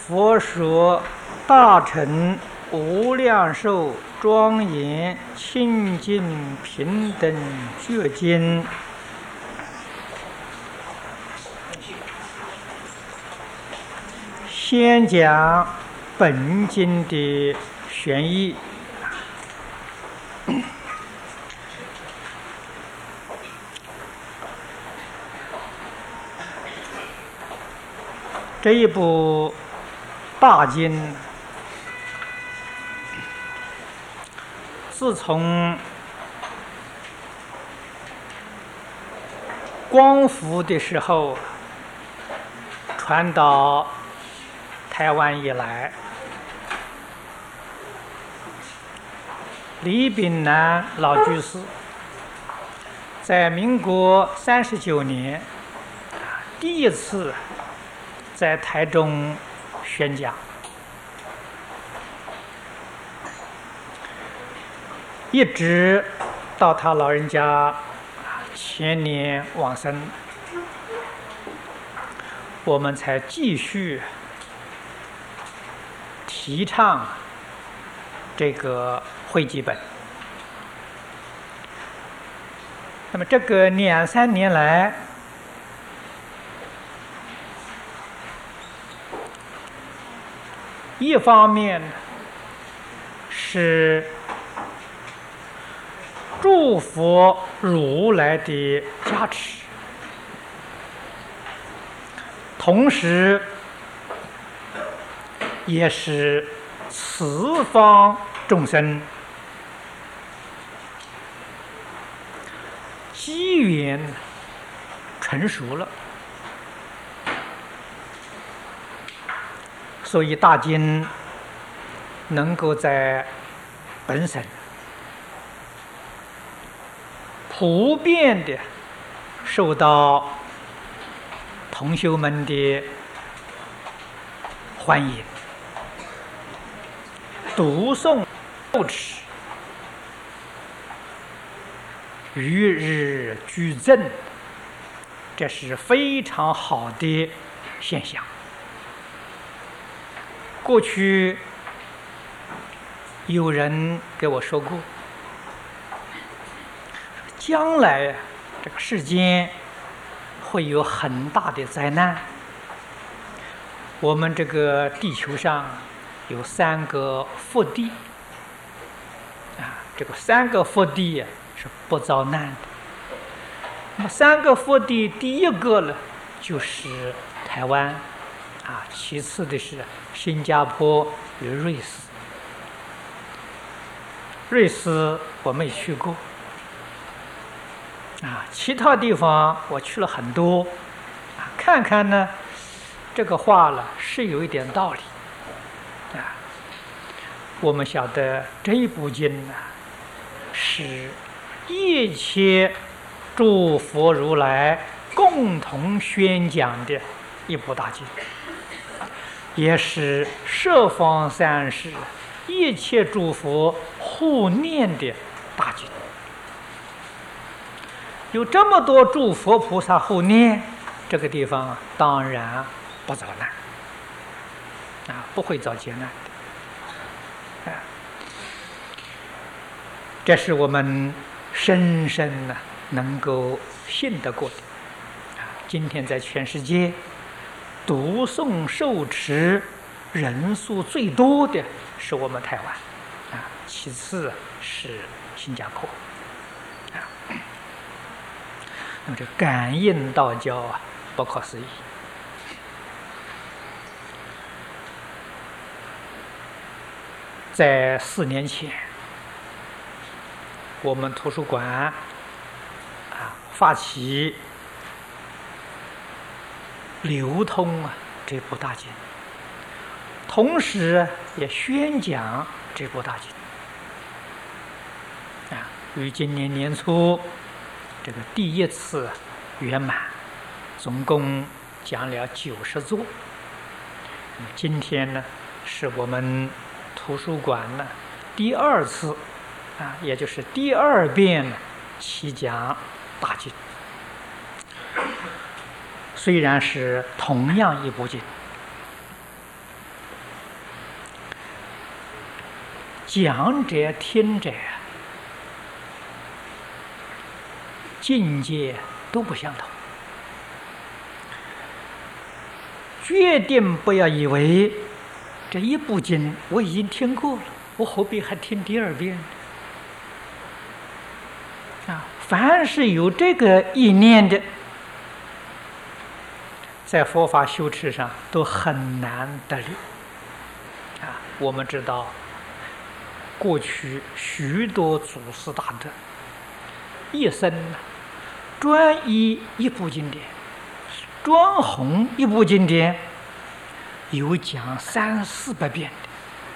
佛说大乘无量寿庄严清净平等觉经，先讲本经的玄义。这一部大经，自从光复的时候传到台湾以来，李炳南老居士在民国39年第一次在台中宣讲，一直到他老人家前年往生，我们才继续提倡这个汇集本。那么这个2-3年来，一方面是诸佛如来的加持，同时也是十方众生机缘成熟了，所以大经能够在本省普遍的受到同修们的欢迎，读诵受持，与日俱增，这是非常好的现象。过去有人给我说过，将来这个世间会有很大的灾难。我们这个地球上有3个福地，这个3个福地是不遭难的。那么3个福地，第一个呢就是台湾，其次的是新加坡与瑞士。瑞士我没去过，其他地方我去了很多，看看呢，这个话了是有一点道理，我们晓得这一部经呢，是一切诸佛如来共同宣讲的一部大经，也是十方三世一切诸佛护念的大经。有这么多诸佛菩萨护念，这个地方当然不遭难，不会遭劫难的。这是我们深深能够信得过的。今天在全世界读诵受持人数最多的是我们台湾，其次是新加坡。那么这感应道教不可思议。在4年前，我们图书馆发起流通这部大经，同时也宣讲这部大经。于今年年初这个第一次圆满，总共讲了90座。今天呢，是我们图书馆呢第2次，也就是第2遍起讲大经。虽然是同样一部经， 讲者听者境界都不相同，决定不要以为这一部经我已经听过了，我何必还听第二遍啊？凡是有这个意念的，在佛法修持上都很难得力啊。我们知道，过去许多祖师大德一生专一一部经典，专弘一部经典，有讲300-400遍的。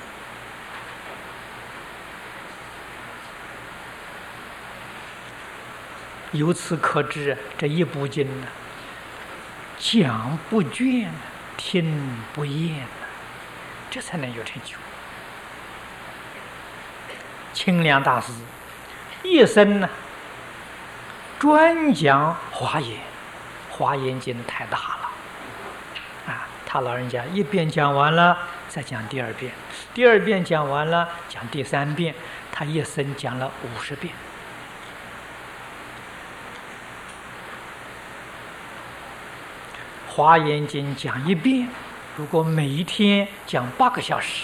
由此可知，这一部经呢，讲不倦，听不厌，这才能有成就。清凉大师一生呢，专讲华严，华严经太大了啊！他老人家一遍讲完了，再讲第二遍，第二遍讲完了，讲第3遍，他一生讲了50遍。华严经讲一遍，如果每一天讲8个小时，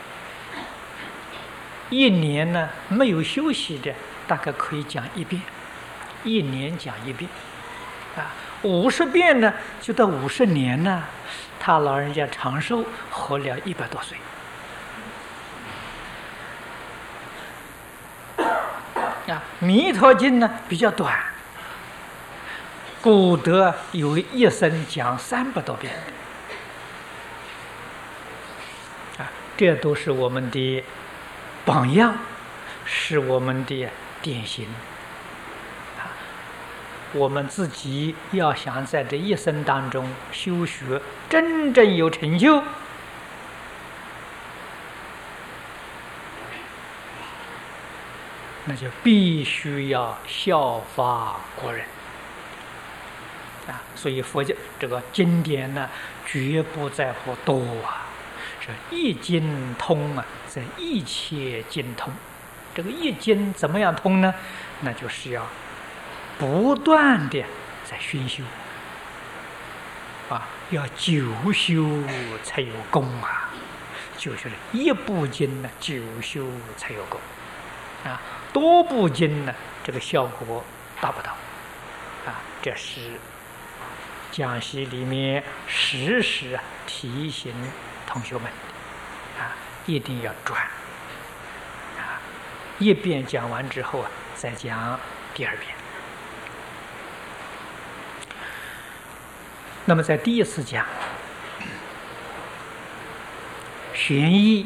一年呢没有休息的，大概可以讲1遍，一年讲1遍，啊，50遍呢就到50年呢，他老人家长寿，活了100多岁。啊，弥陀经呢比较短。古德有一生讲300多遍啊，这都是我们的榜样，是我们的典型啊。我们自己要想在这一生当中修学真正有成就，那就必须要效法国人。所以佛教这个经典呢，绝不在乎多啊，是一经通啊，在一切经通。这个一经怎么样通呢？那就是要不断的在熏修啊，要久修才有功啊。就是一部经呢，久修才有功啊，多部经呢，这个效果达不到啊。这是讲习里面时时提醒同学们啊，一定要转啊，一遍讲完之后啊，再讲第2遍。那么在第一次讲玄义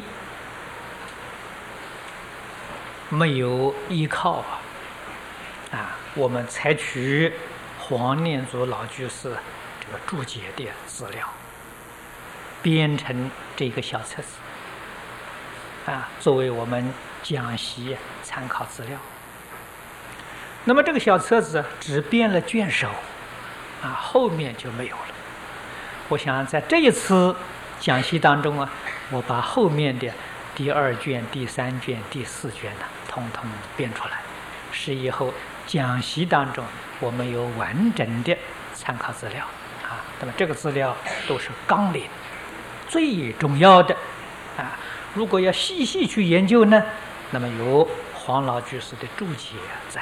没有依靠啊，我们采取黄念祖老居士这个注解的资料，编成这个小册子啊，作为我们讲习参考资料。那么这个小册子只编了卷首啊，后面就没有了。我想在这一次讲习当中啊，我把后面的第2卷、第3卷、第4卷呢，统统编出来，使以后讲习当中我们有完整的参考资料啊。那么这个资料都是纲领，最重要的啊。如果要细细去研究呢，那么有黄老居士的注解在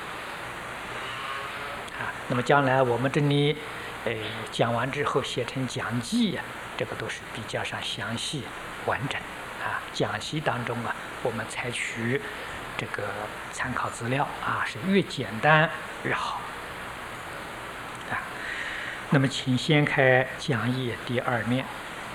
啊。那么将来我们这里讲完之后写成讲记啊，这个都是比较上详细完整啊。讲习当中啊，我们采取这个参考资料啊，是越简单越好啊。那么请先开讲义第2面。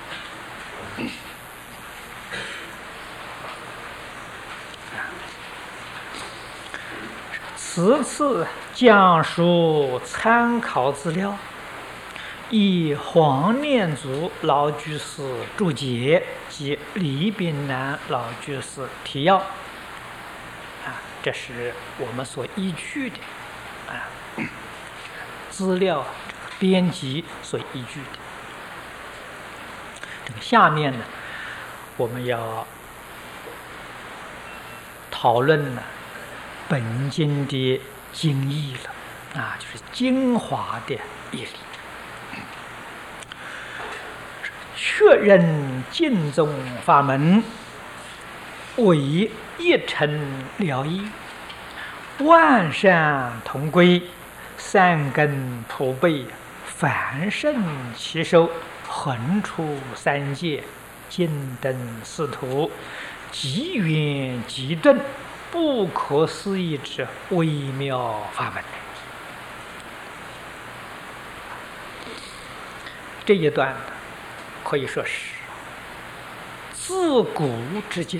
此次讲述参考资料，以黄念祖老居士注解及李炳南老居士提要啊，这是我们所依据的啊资料编辑所依据的。这个下面呢，我们要讨论了本经的经义了，就是精华的义理。确认净宗法门为一尘了义，万善同归，三根普被，凡圣其收，横出三界，尽登四土，极远极顿，不可思议之微妙法门。这一段可以说是自古至今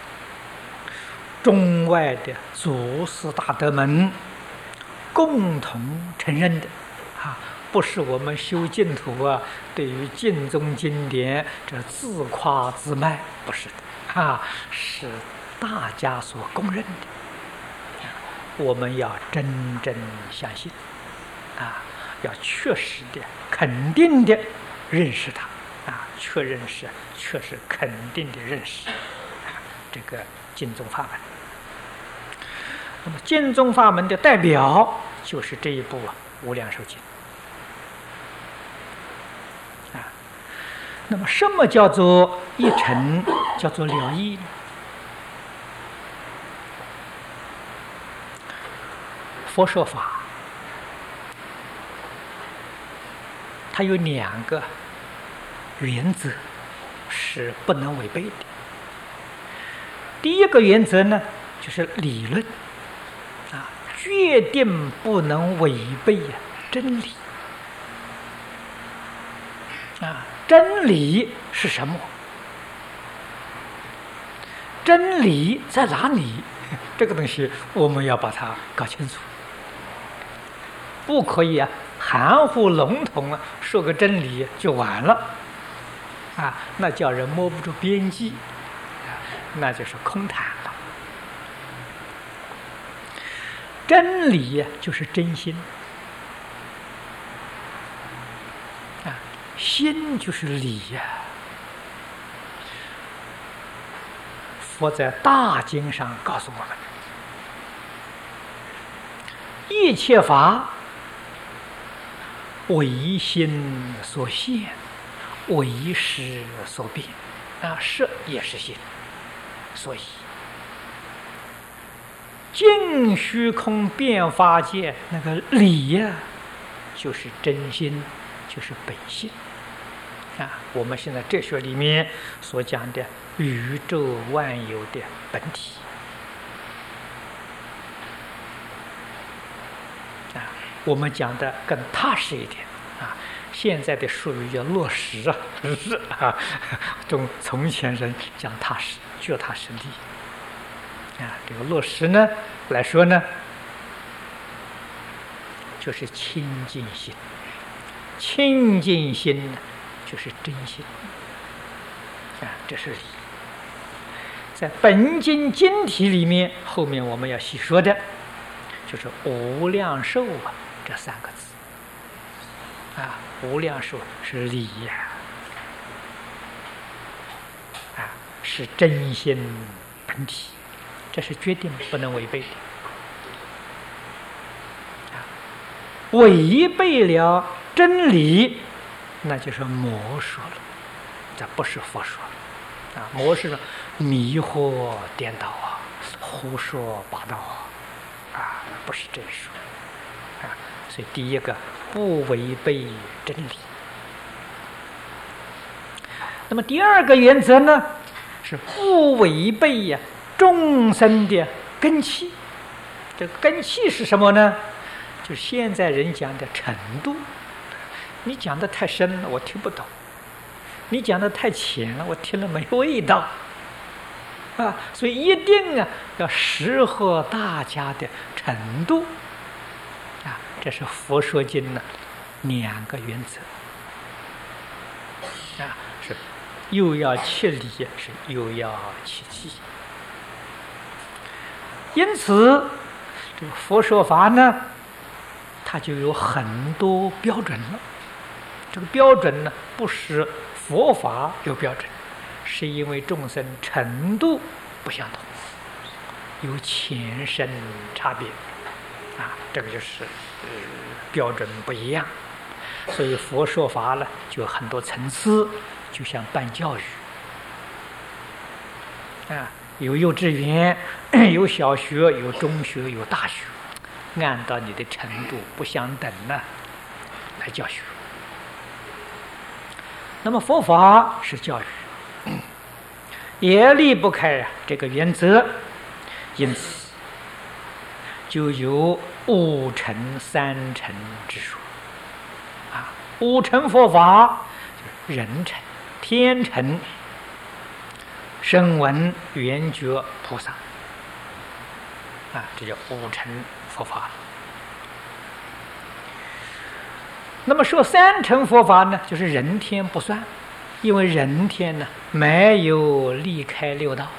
中外的祖师大德们共同承认的，不是我们修净土对于净宗经典这自夸自卖，不是的，是大家所公认的。我们要真正相信，要确实的、肯定的认识它，确实肯定的认识这个净宗法门。那么净宗法门的代表就是这一部无量寿经。那么什么叫做一尘，叫做了义呢？佛说法它有两个原则是不能违背的。第一个原则呢，就是理论决定不能违背真理真理是什么？真理在哪里？这个东西我们要把它搞清楚，不可以含糊笼统说个真理就完了那叫人摸不住边际那就是空谈了。真理就是真心心就是理佛在大经上告诉我们，一切法为心所现，为识所变识也是心，所以净虚空变法界那个理就是真心，就是本性我们现在哲学里面所讲的宇宙万有的本体我们讲的更踏实一点现在的术语叫落实从前人讲踏实，脚踏实地这个落实呢来说呢，就是清净心，清净心就是真心这是理。在本经经题里面，后面我们要细说的就是无量寿这三个字无量寿是理是真心本体，这是决定不能违背的违背了真理，那就是魔说了，这不是佛说魔是迷惑颠倒胡说八道不是这说所以第一个不违背真理。那么第二个原则呢，是不违背众生的根器。这个根器是什么呢？就现在人讲的程度。你讲的太深了，我听不懂；你讲的太浅了，我听了没味道所以一定要适合大家的程度这是佛说经的两个原则是又要切理，是又要切记。因此这个佛说法呢，它就有很多标准了。这个标准呢，不是佛法有标准，是因为众生程度不相同有前生差别，这个就是标准不一样。所以佛说法呢，就有很多层次，就像办教育有幼稚园，有小学，有中学，有大学，按照你的程度不相等呢来教学。那么佛法是教育，也离不开这个原则，因此就有五乘三乘之说。五乘佛法，人乘、天乘、声闻、缘觉、菩萨，这叫五乘佛法。那么说三乘佛法呢，就是人天不算，因为人天呢没有离开六道，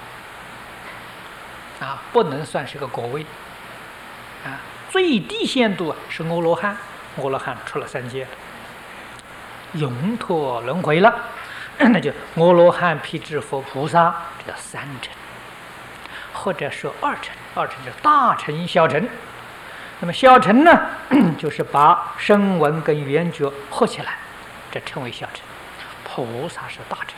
不能算是个果位，最低限度是阿罗汉，阿罗汉出了三界了，永脱轮回了，那就阿罗汉、辟支佛、菩萨，这叫三乘，或者说二乘，二乘就是大乘、小乘。那么小乘呢，就是把声闻跟缘觉合起来，这称为小乘。菩萨是大乘。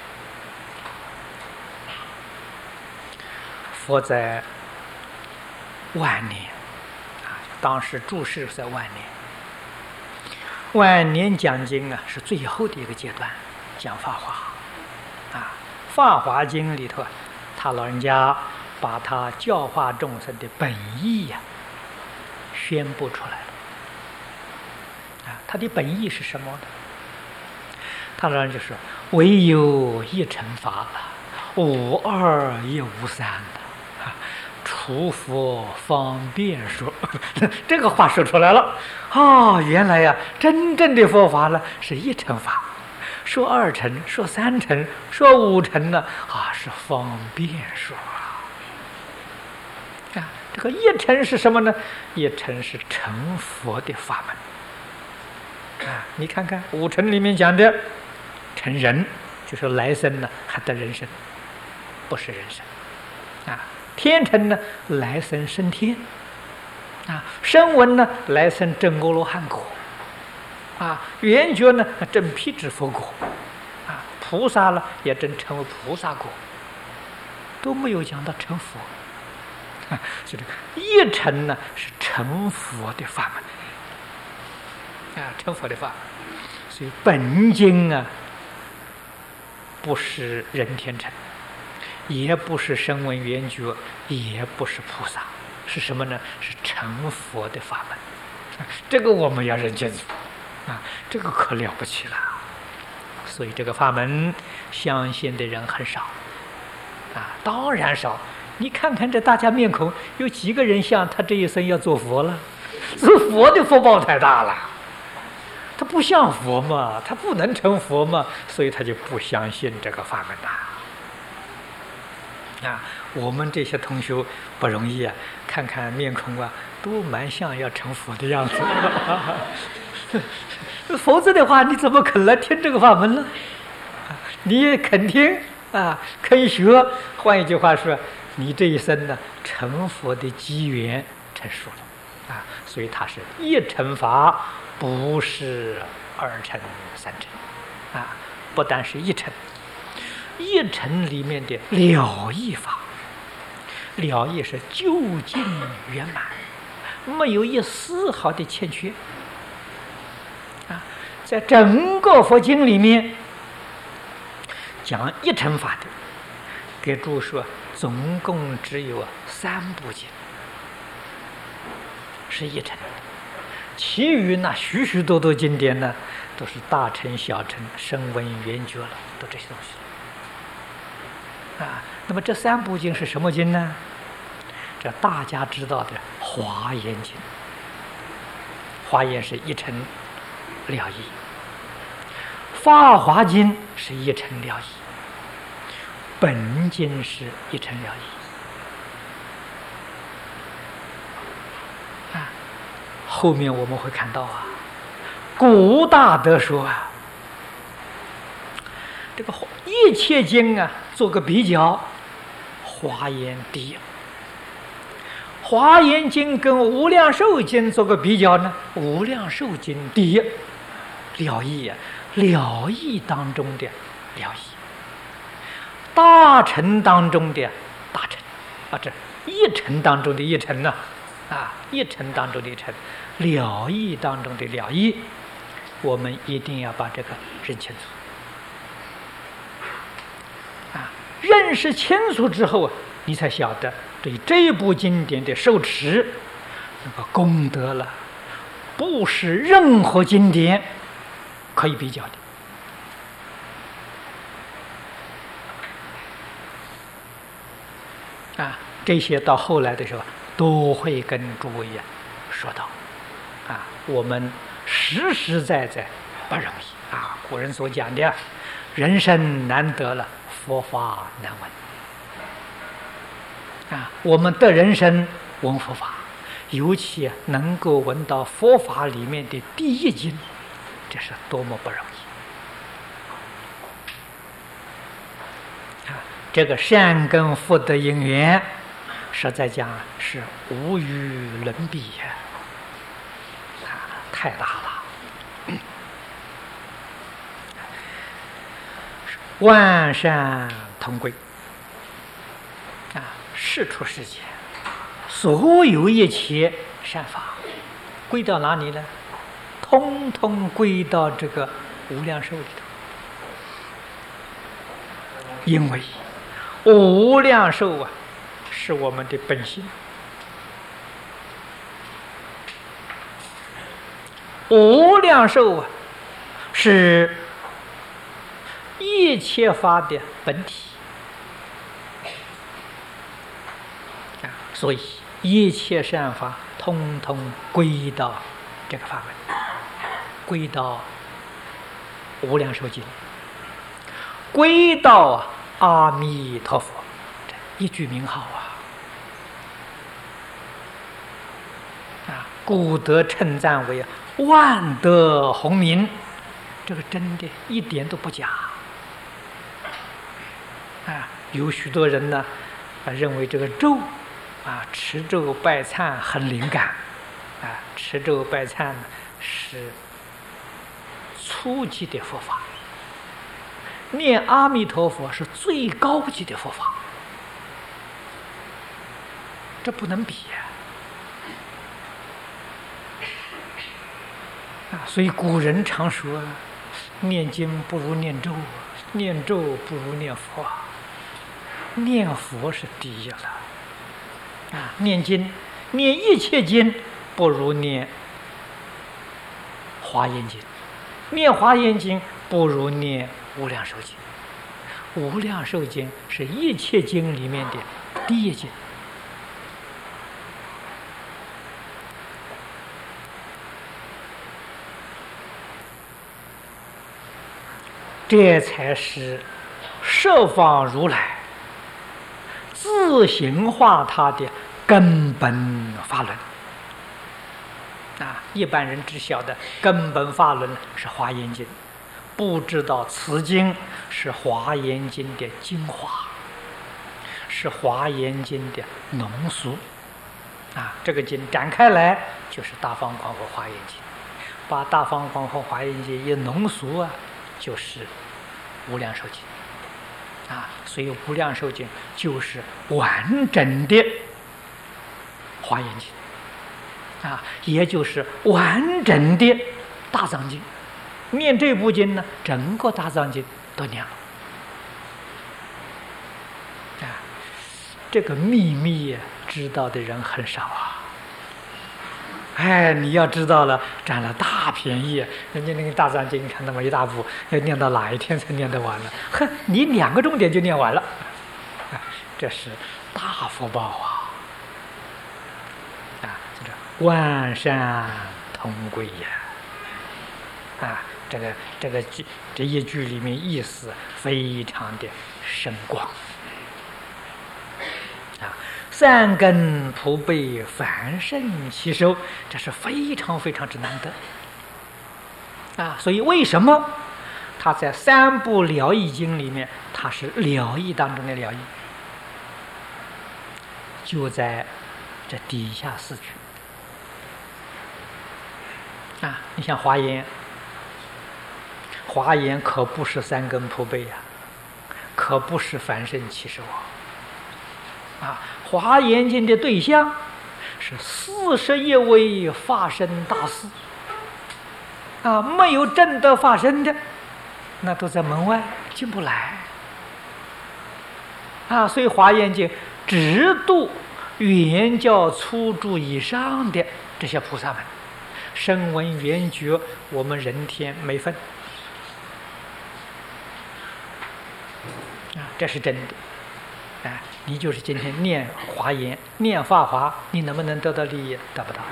佛在晚年，当时住世在晚年。晚年讲经是最后的一个阶段，讲法华。法华经里头，他老人家把他教化众生的本意宣布出来了。他的本意是什么呢？他老人家说：“唯有一乘法，无二亦无三的，除佛方便说。”这个话说出来了。原来真正的佛法呢是一乘法，说二乘，说三乘，说五乘呢是方便说。这个一乘是什么呢？一乘是成佛的法门。你看看五乘里面讲的成人，就是来生呢还得人生，不是人生。天乘呢来生升天，声闻呢来生证阿罗汉果，缘觉呢证辟支佛果，菩萨呢也证成为菩萨果，都没有讲到成佛。所以这个一乘呢是成佛的法门，成佛的法门。所以本经不是人天乘，也不是声闻缘觉，也不是菩萨，是什么呢？是成佛的法门。这个我们要认清楚，这个可了不起了。所以这个法门相信的人很少，当然少。你看看这大家面孔，有几个人像他这一生要做佛了？做佛的福报太大了，他不像佛嘛，他不能成佛嘛，所以他就不相信这个法门我们这些同学不容易看看面孔都蛮像要成佛的样子。否则的话，你怎么肯来听这个法门呢？你也肯听肯学。换一句话说，你这一生呢，成佛的机缘成熟了所以它是一乘法，不是二乘、三乘不但是一乘，一乘里面的了义法，了义是究竟圆满，没有一丝毫的欠缺在整个佛经里面讲一乘法的，给诸说总共只有3部经是一乘的，其余那许许多多经典呢，都是大乘、小乘、声闻、缘觉了，都这些东西那么这3部经是什么经呢？这大家知道的《华严经》，华严是一乘了义，《法华经》是一乘了义，本经是一乘了义后面我们会看到古大德说这个一切经做个比较，华严第一华严经跟无量寿经做个比较呢？无量寿经第一了义啊，了义当中的了义，大乘当中的大乘啊，这一乘当中的一乘呢一乘当中的一乘，了义当中的了义，我们一定要把这个认清楚认识清楚之后你才晓得对这一部经典的受持那个功德了，不是任何经典可以比较的这些到后来的时候都会跟诸位说到我们实实在在不容易古人所讲的人生难得了，佛法难闻我们的人生闻佛法，尤其能够闻到佛法里面的第一经，这是多么不容易这个善根福德因缘实在讲是无与伦比太大了万善同归世出世间所有一切善法归到哪里呢？通通归到这个无量寿里头。因为无量寿是我们的本心，无量寿是一切法的本体所以一切善法通通归到这个法门，归到无量寿经，归到阿弥陀佛这一句名号故得称赞为万德洪名，这个真的一点都不假有许多人呢认为这个咒持咒拜忏很灵感持咒拜忏是初级的佛法，念阿弥陀佛是最高级的佛法，这不能比所以古人常说念经不如念咒，念咒不如念佛念佛是第一了念经念一切经不如念华严经，念华严经不如念无量寿经，无量寿经是一切经里面的第一经这才是十方如来自行化他的根本法轮一般人只晓得根本法轮是华严经，不知道此经是华严经的精华，是华严经的浓缩这个经展开来就是大方广佛华严经，把大方广佛华严经一浓缩就是无量寿经所以无量寿经就是完整的华严经也就是完整的大藏经。念这部经呢，整个大藏经都念了这个秘密知道的人很少你要知道了占了大便宜。人家那个大藏经，你看那么一大部，要念到哪一天才念得完了？你2个重点就念完了这是大福报万善同归这一句里面意思非常的深广善根普被，凡圣其收，这是非常非常之难得所以为什么他在3部了义经里面，他是了义当中的了义，就在这底下四句啊，你像华严，华严可不是三根普被呀，可不是凡圣七十王啊。华严经的对象是41位法身大士啊，没有证得法身的，那都在门外进不来啊。所以华严经只度圆教初住以上的这些菩萨们，声闻缘觉我们人天没分啊，这是真的。哎，你就是今天念华严、念法华，你能不能得到利益？得不到。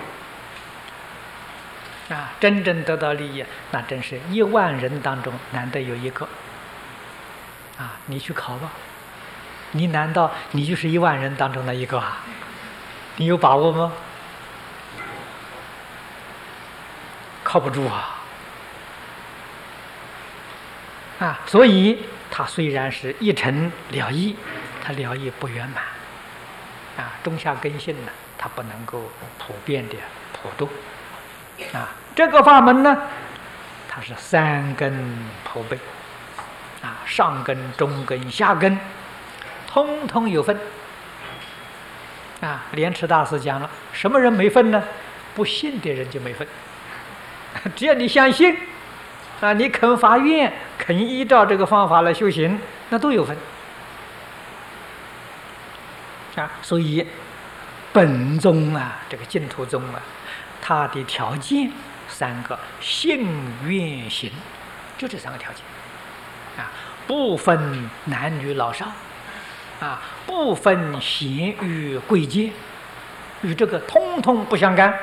啊，真正得到利益，那真是10000人当中难得有一个。啊，你去考吧，你难道你就是10000人当中的一个啊？你有把握吗？靠不住啊！啊，所以他虽然是一尘了义，他了义不圆满，啊，中下根性呢，他不能够普遍的普度，啊，这个法门呢，它是3根普被，啊，上根、中根、下根，通通有分，啊，莲池大师讲了，什么人没分呢？不信的人就没分，只要你相信。啊，你肯发愿，肯依照这个方法来修行，那都有分。啊，所以本宗啊，这个净土宗啊，它的条件3个：信、愿、行，就这3个条件。啊，不分男女老少，啊，不分贤愚贵贱，与这个通通不相干。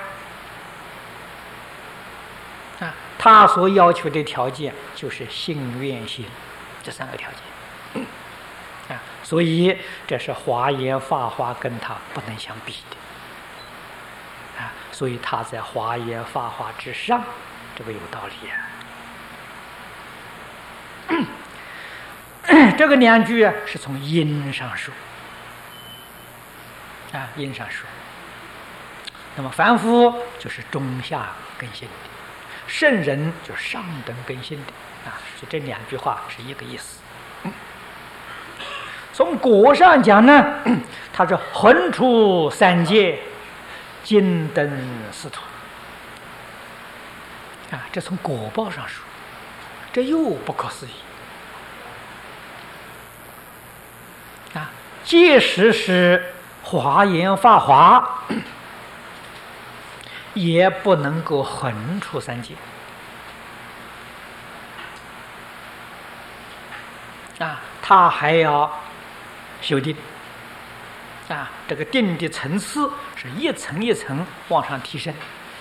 啊，他所要求的条件就是信愿行这3个条件，啊，所以这是华严法华跟他不能相比的，啊，所以他在华严法华之上，这个有道理啊。这个2句啊是从因上说，啊，因上说。那么凡夫就是中下根性的。圣人就是上等根性的啊，所以这2句话是一个意思。从果上讲呢，它是横出3界，金登四土啊，这从果报上说，这又不可思议啊！即使是华严法华。也不能够横出3界啊，他还要修定啊，这个定的层次是一层一层往上提升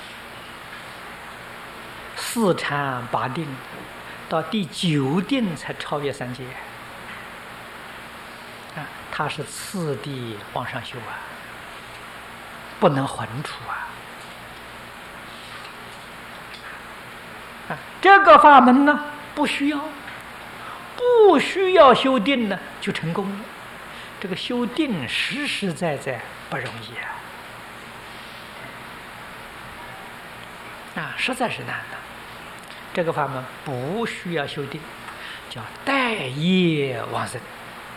，4禅8定，到第9定才超越3界啊，他是次第往上修啊，不能横出啊。啊，这个法门呢，不需要修定呢，就成功了。这个修定实实在在不容易啊，实在是难的。这个法门不需要修定，叫待业往生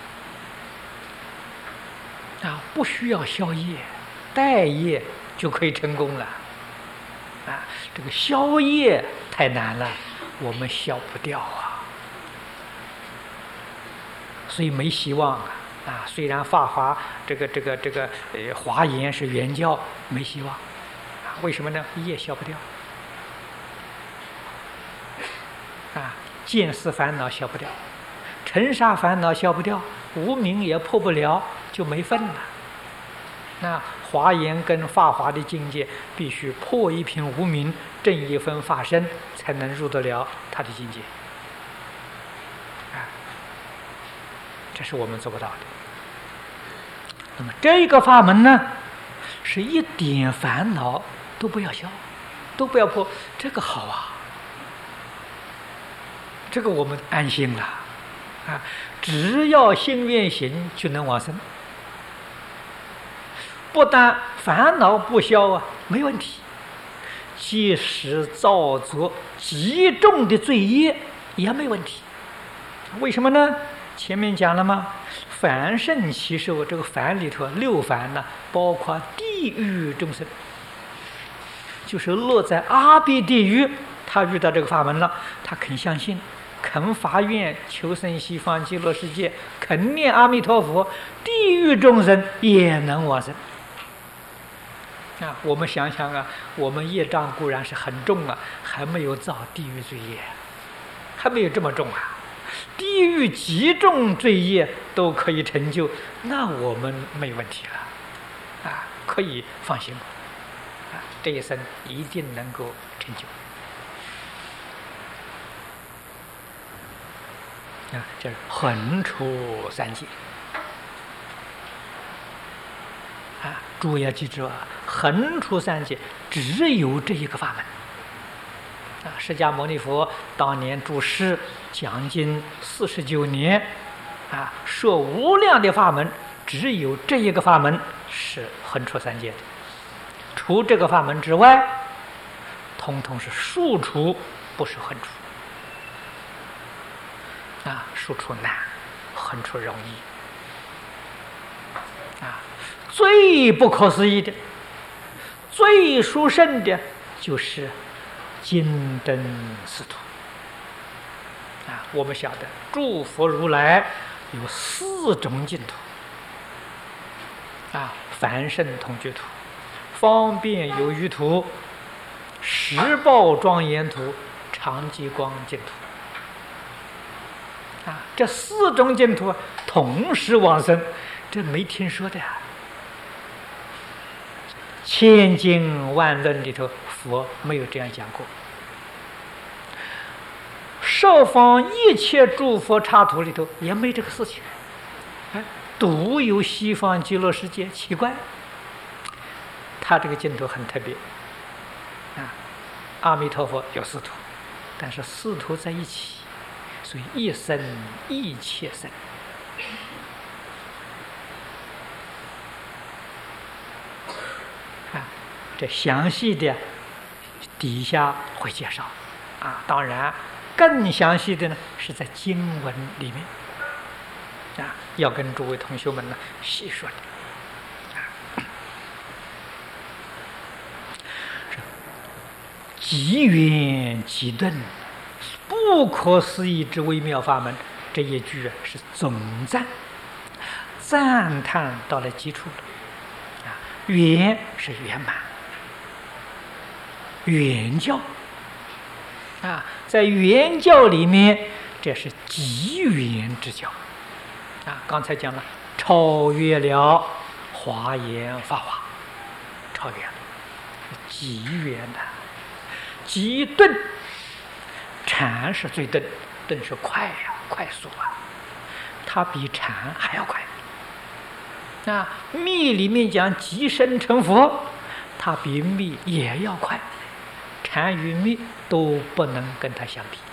啊，不需要消业，待业就可以成功了啊。这个消业太难了，我们消不掉啊，所以没希望啊！啊，虽然法华华严是原教，没希望啊？为什么呢？业消不掉啊，见思烦恼消不掉，尘沙烦恼消不掉，无明也破不了，就没分了。那华严跟法华的境界，必须破一品无明，正一分法身，才能入得了他的境界。啊，这是我们做不到的。那么这个法门呢，是一点烦恼都不要消，都不要破，这个好啊，这个我们安心了啊！只要心愿行，就能往生。 不但烦恼不消啊，没问题，即使造作极重的罪业也没问题。为什么呢？前面讲了吗？凡圣其寿，这个凡里头六凡呢，包括地狱众生，就是落在阿鼻地狱，他遇到这个法门了，他肯相信，肯发愿求生西方极乐世界，肯念阿弥陀佛，地狱众生也能往生。啊，我们想想啊，我们业障固然是很重啊，还没有造地狱罪业，还没有这么重啊。地狱极重罪业都可以成就，那我们没问题了，啊，可以放心，啊，这一生一定能够成就。啊，这是横出三界。啊，诸位要记住啊，横出三界只有这一个法门。啊，释迦牟尼佛当年住世将近49年，啊，说无量的法门，只有这一个法门是横出三界的，除这个法门之外，统统是竖出，不是横出。啊，竖出难，横出容易。啊，最不可思议的、最殊胜的，就是金灯四图。啊，我们晓得诸佛如来有4种净土。啊，凡圣同居土、方便有余土、十报庄严土、常寂光净土。啊，这4种净土同时往生，这没听说的啊。千经万论里头，佛没有这样讲过。十方一切诸佛刹土里头也没这个事情，独有西方极乐世界奇怪，他这个净土很特别。啊，阿弥陀佛有4土，但是4土在一起，所以一生一切生。啊，这详细的底下会介绍。啊，当然更详细的呢是在经文里面。啊，要跟诸位同学们呢细说的。极圆极顿，不可思议之微妙法门，这一句是总赞，赞叹到了极处了。啊，圆是圆满，圆教。啊，在圆教里面，这是极圆之教。啊，刚才讲了，超越了华严法华，超越了，极圆的。极顿，禅是最顿，顿是快呀，快速啊，它比禅还要快。那密里面讲极身成佛，它比密也要快，禅与密都不能跟它相比。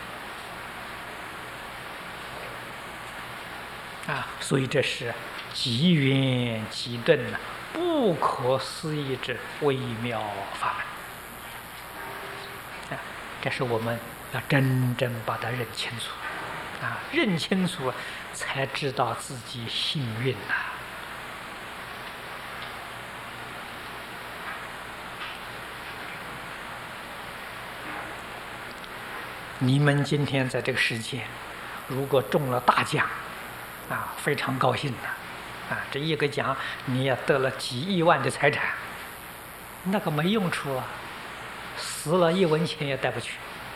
啊，所以这是极圆极顿呢，不可思议之微妙法门。这是我们要真正把它认清楚，啊，认清楚才知道自己幸运呐。你们今天在这个世界，如果中了大奖，啊，非常高兴的，啊，这一个奖你也得了几亿万的财产，那个没用处啊。死了1文钱也带不去。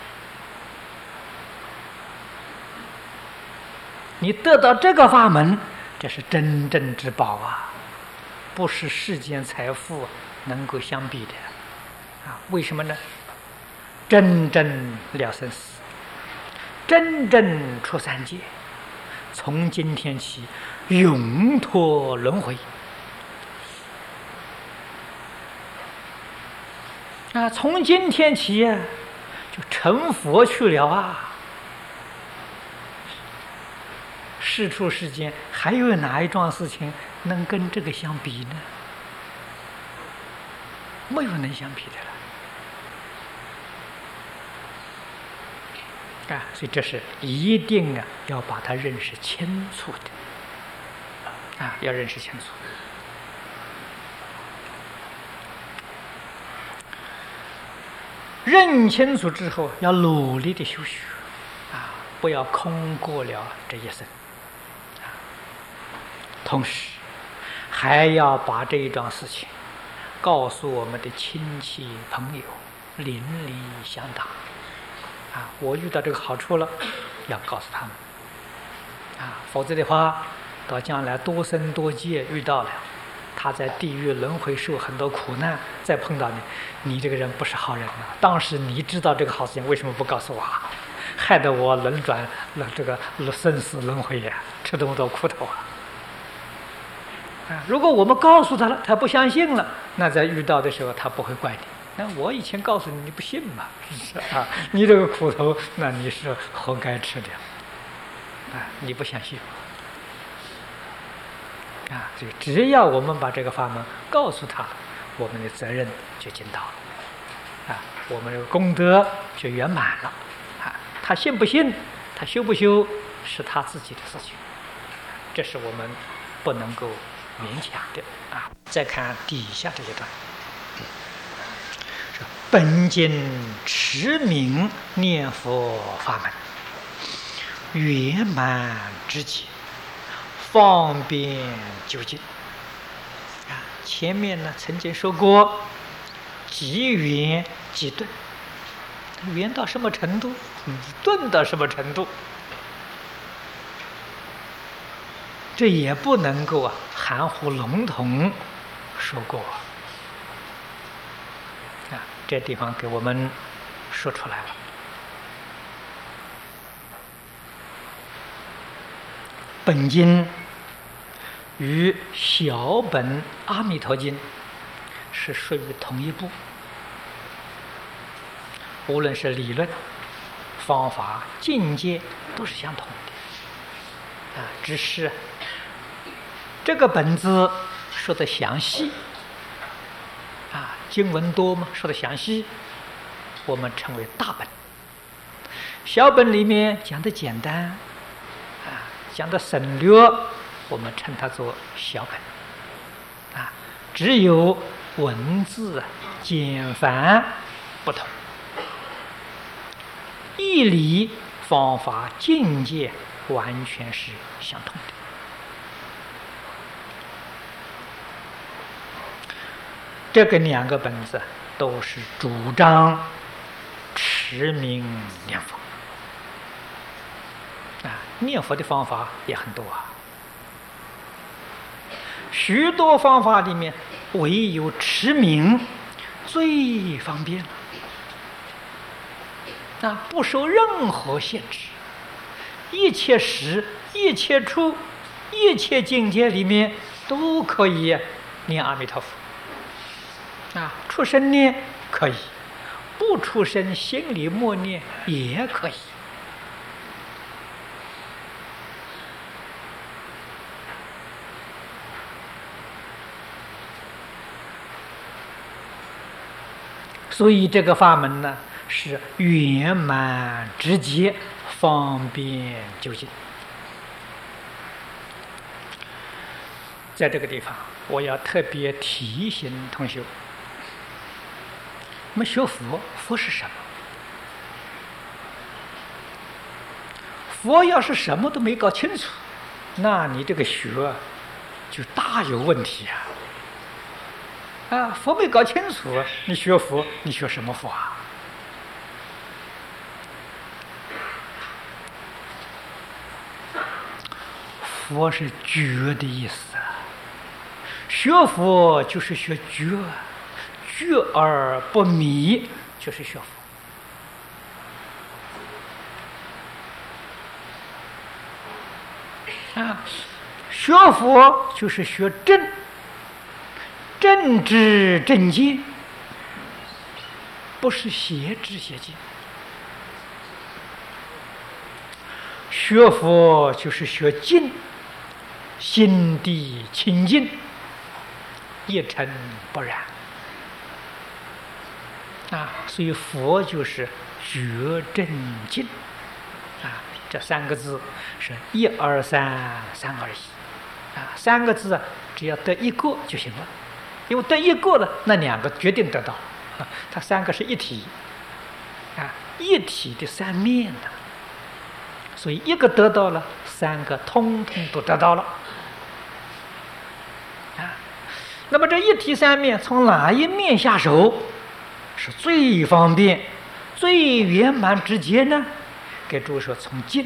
你得到这个法门，这是真正之宝啊，不是世间财富能够相比的。啊，为什么呢？真正了生死，真正出三界，从今天起永脱轮回。啊，从今天起就成佛去了啊！世出世间还有哪一桩事情能跟这个相比呢？ 没有能相比的了。所以这是一定要把它认识清楚的，要认识清楚。认清楚之后，要努力的修学，不要空过了这一生。同时，还要把这一桩事情告诉我们的亲戚朋友，邻里乡党。我遇到这个好处了，要告诉他们。否则的话，到将来多生多劫遇到了，他在地狱轮回受很多苦难，再碰到你这个人不是好人啊！当时你知道这个好事情，为什么不告诉我？害得我轮转了这个生死轮回呀，吃这么多苦头如果我们告诉他了，他不相信了，那在遇到的时候他不会怪你。那我以前告诉你，你不信嘛？你这个苦头，那你是活该吃的。你不相信。所以只要我们把这个法门告诉他，我们的责任就尽到了，我们的功德就圆满了。他信不信，他修不修，是他自己的事情，这是我们不能够勉强的。再看底下这一段，说本经持名念佛法门，圆满之极，方便究竟。前面呢曾经说过，极圆极顿，圆到什么程度，顿到什么程度，这也不能够含糊笼统说过。这地方给我们说出来了。本经与小本阿弥陀经是属于同一部，无论是理论、方法、境界都是相同的。只是这个本子说的详细，经文多嘛，说的详细，我们称为大本。小本里面讲的简单，讲的省略，我们称它做小本。只有文字简繁不同，义理、方法、境界完全是相同的。这个两个本子都是主张持名念佛。念佛的方法也很多许多方法里面，唯有持名最方便了，不受任何限制，一切时、一切处、一切境界里面都可以念阿弥陀佛。出声念可以，不出声心里默念也可以。所以这个法门呢，是圆满直接，方便究竟。在这个地方，我要特别提醒同学，我们学佛，佛是什么？佛要是什么都没搞清楚，那你这个学就大有问题佛没搞清楚，你学佛，你学什么佛啊？佛是觉的意思学佛就是学觉，觉而不迷就是学佛。学佛就是学正，正知正见，不是邪知邪见。学佛就是学净，心地清净，一尘不染。 所以佛就是觉正净这三个字是一二三三而已三个字只要得一个就行了，因为得一个了，那两个决定得到它三个是一体一体的三面的，所以一个得到了，三个通通都得到了那么这一体三面从哪一面下手是最方便最圆满直接呢？给诸位说，从净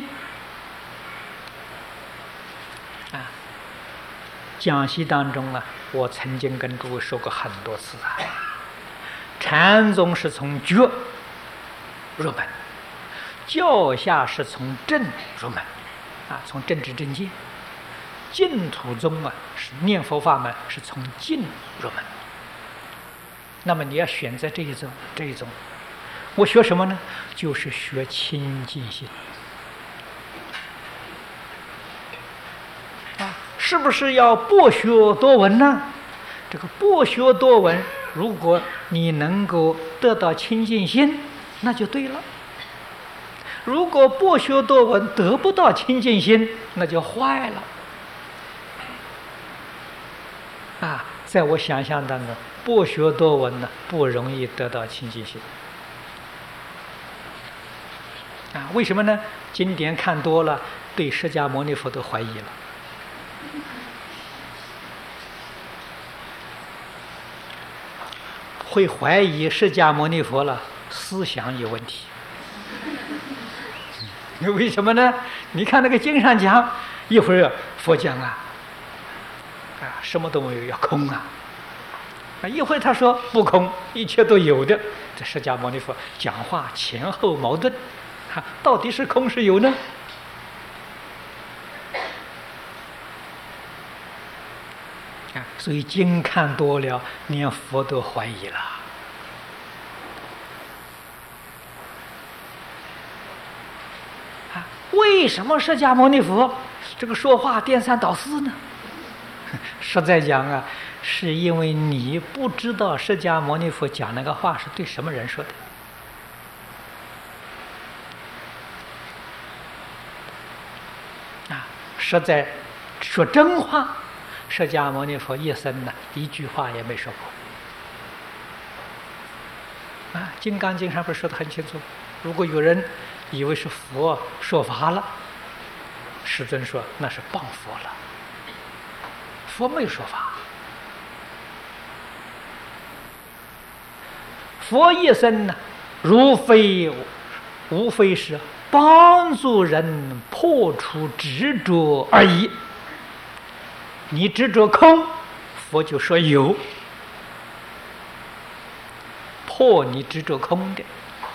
讲习当中我曾经跟诸位说过很多次禅宗是从觉入门，教下是从正入门从正知正见，净土宗是念佛法门是从净入门。那么你要选择这一种我学什么呢？就是学清净心是不是要博学多闻呢？这个博学多闻，如果你能够得到清净心，那就对了。如果博学多闻得不到清净心，那就坏了在我想象当中，博学多闻不容易得到清净心为什么呢？经典看多了，对释迦牟尼佛都怀疑了。会怀疑释迦牟尼佛了，思想有问题。为什么呢？你看那个经上讲，一会儿佛讲什么都没有，要空一会儿他说不空，一切都有的。这释迦牟尼佛讲话前后矛盾到底是空是有呢？所以经看多了，连佛都怀疑了为什么释迦牟尼佛这个说话颠三倒四呢？实在讲是因为你不知道释迦牟尼佛讲那个话是对什么人说的实在说真话，释迦牟尼佛一生一句话也没说过金刚经上不是说得很清楚，如果有人以为是佛说法了，世尊说那是谤佛了，佛没有说法。佛一生无非是帮助人破除执着而已。你执着空，佛就说有，破你执着空的；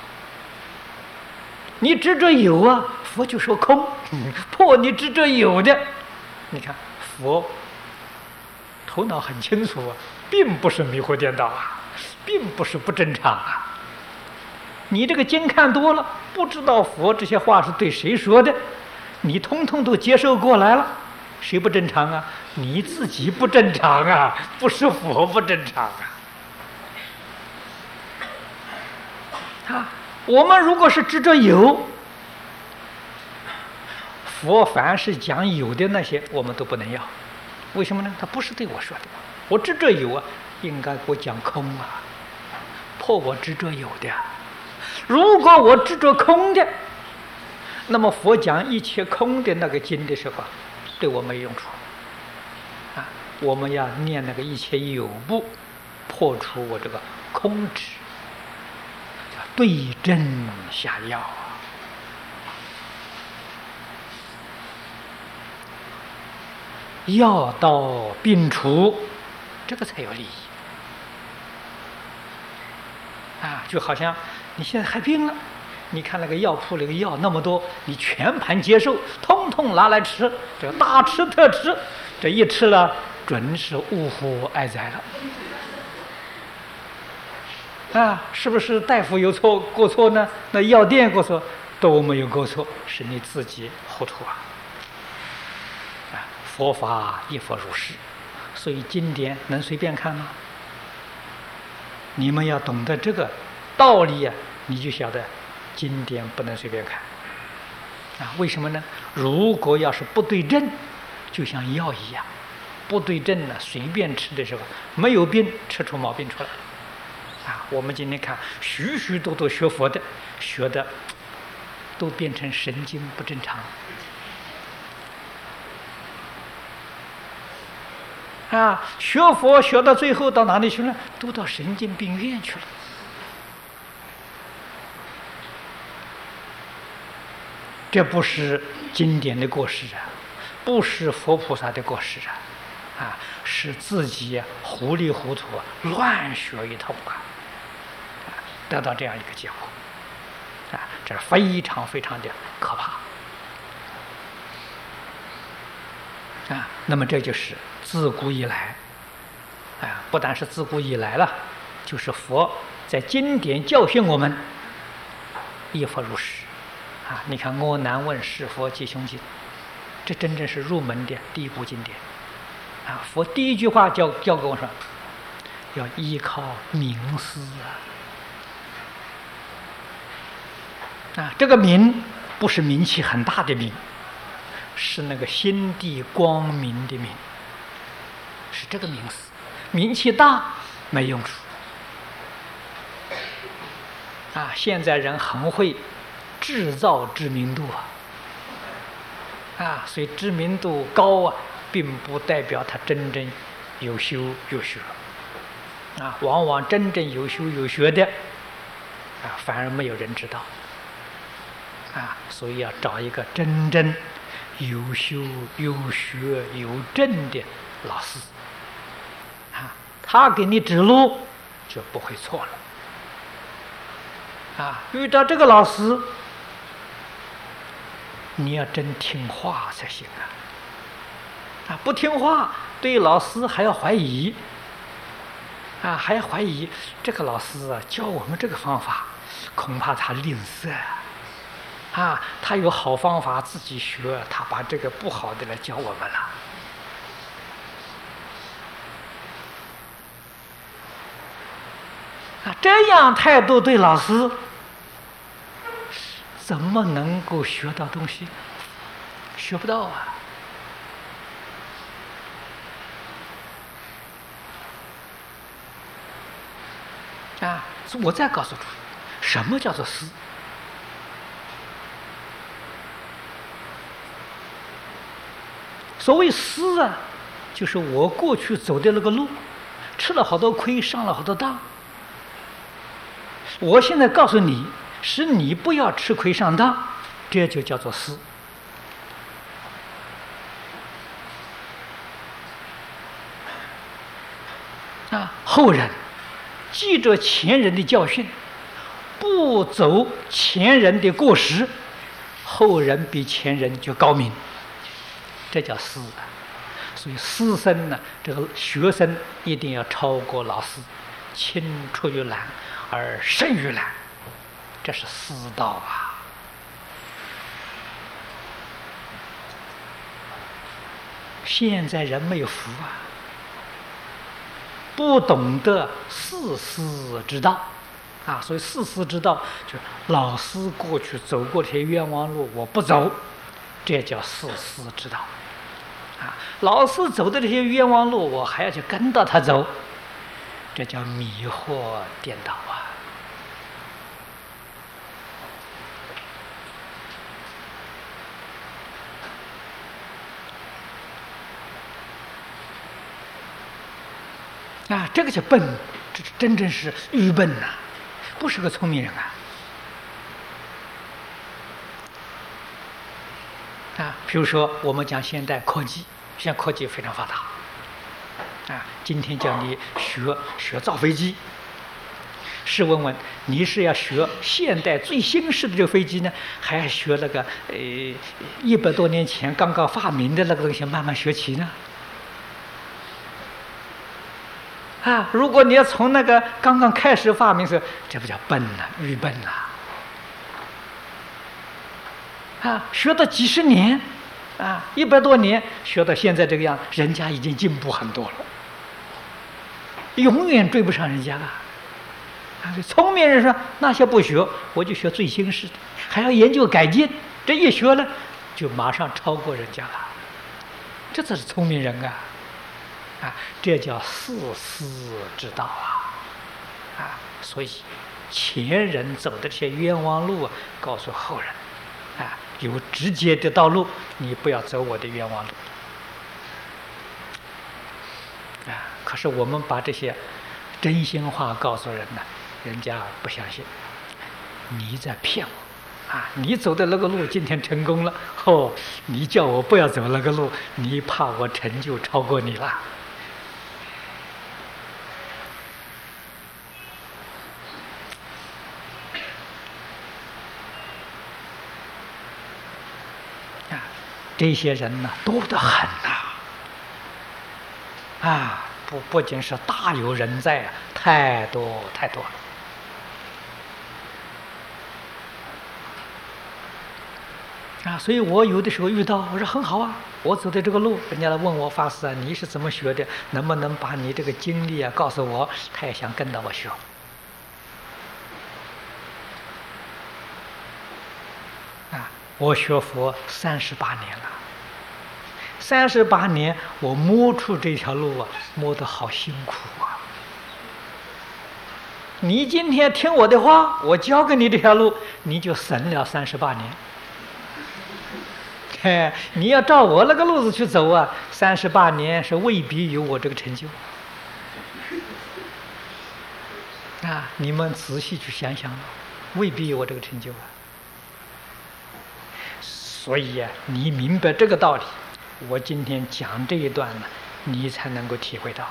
你执着有佛就说空，破你执着有的。你看佛头脑很清楚并不是迷惑颠倒并不是不正常你这个经看多了，不知道佛这些话是对谁说的，你通通都接受过来了。谁不正常你自己不正常不是佛不正常我们如果是执着有，佛凡是讲有的那些我们都不能要。为什么呢？他不是对我说的，我执着有应该给我讲空破我执着有的。如果我执着空的，那么佛讲一切空的那个经的时候对我没用处我们要念那个一切有部，破除我这个空执，对症下药药到病除，这个才有利益就好像你现在害病了，你看那个药铺那个药那么多，你全盘接受，通通拿来吃，这个大吃特吃，这一吃了准是误乎哀哉了是不是大夫有错过错呢？那药店过错都没有过错，是你自己糊涂佛法亦复如是，所以经典能随便看吗？你们要懂得这个道理啊，你就晓得经典不能随便看啊。为什么呢？如果要是不对症，就像药一样，不对症呢，随便吃的时候没有病，吃出毛病出来啊。我们今天看许许多多学佛的，学的都变成神经不正常啊。学佛学到最后到哪里去了？都到神经病院去了。这不是经典的过失啊，不是佛菩萨的过失啊，是自己糊里糊涂乱学一通得到这样一个结果啊，这非常非常的可怕啊。那么这就是自古以来啊，不但是自古以来了，就是佛在经典教训我们，依佛如是啊。你看《阿难问是佛吉凶经》，这真正是入门的第一部经典啊。佛第一句话教跟我说，要依靠明思啊。这个明不是名气很大的明，是那个心地光明的明，是这个明思。名气大没用处啊。现在人很会制造知名度啊，所以知名度高啊，并不代表他真正有修有学啊。往往真正有修有学的啊，反而没有人知道啊。所以要找一个真正有修有学有证的老师啊，他给你指路就不会错了啊。遇到这个老师，你要真听话才行啊！不听话，对老师还要怀疑啊，还要怀疑这个老师啊，教我们这个方法，恐怕他吝啬啊，他有好方法自己学，他把这个不好的来教我们了啊。这样态度对老师，怎么能够学到东西？学不到啊！我再告诉诸位，什么叫做思？所谓思啊，就是我过去走的那个路，吃了好多亏，上了好多当。我现在告诉你，使你不要吃亏上当，这就叫做思啊。后人记着前人的教训，不走前人的过失，后人比前人就高明，这叫思啊。所以师生呢，这个学生一定要超过老师，青出于蓝而胜于蓝，这是师道啊。现在人没有福啊，不懂得四师之道啊。所以四师之道就是老师过去走过这些冤枉路，我不走，这叫四师之道啊。老师走的这些冤枉路，我还要去跟着他走，这叫迷惑颠倒啊。这个叫笨，这真正是愚笨呐，不是个聪明人啊。比如说我们讲现代科技，现在科技非常发达啊。今天叫你学造飞机，试问问你是要学现代最新式的这个飞机呢，还是学那个100多年前刚刚发明的那个东西慢慢学起呢？啊，如果你要从那个刚刚开始发明时，这不叫笨呐，愚笨呐！啊，学到几十年，啊，100多年，学到现在这个样，人家已经进步很多了，永远追不上人家了。 聪明人说那些不学，我就学最新式的，还要研究改进。这一学了，就马上超过人家了。这才是聪明人啊！这叫四思之道啊！所以前人走的这些冤枉路告诉后人有直接的道路，你不要走我的冤枉路可是我们把这些真心话告诉人呢，人家不相信，你在骗我你走的那个路今天成功了，你叫我不要走那个路，你怕我成就超过你了。这些人呢，多得很不仅是大有人在太多太多了所以我有的时候遇到，我说很好我走的这个路，人家来问我法师你是怎么学的？能不能把你这个经历告诉我？他也想跟着我学。我学佛38年了，38年我摸出这条路摸得好辛苦你今天听我的话，我教给你这条路，你就省了38年。你要照我那个路子去走38年是未必有我这个成就。你们仔细去想想，未必有我这个成就所以你明白这个道理，我今天讲这一段呢，你才能够体会到，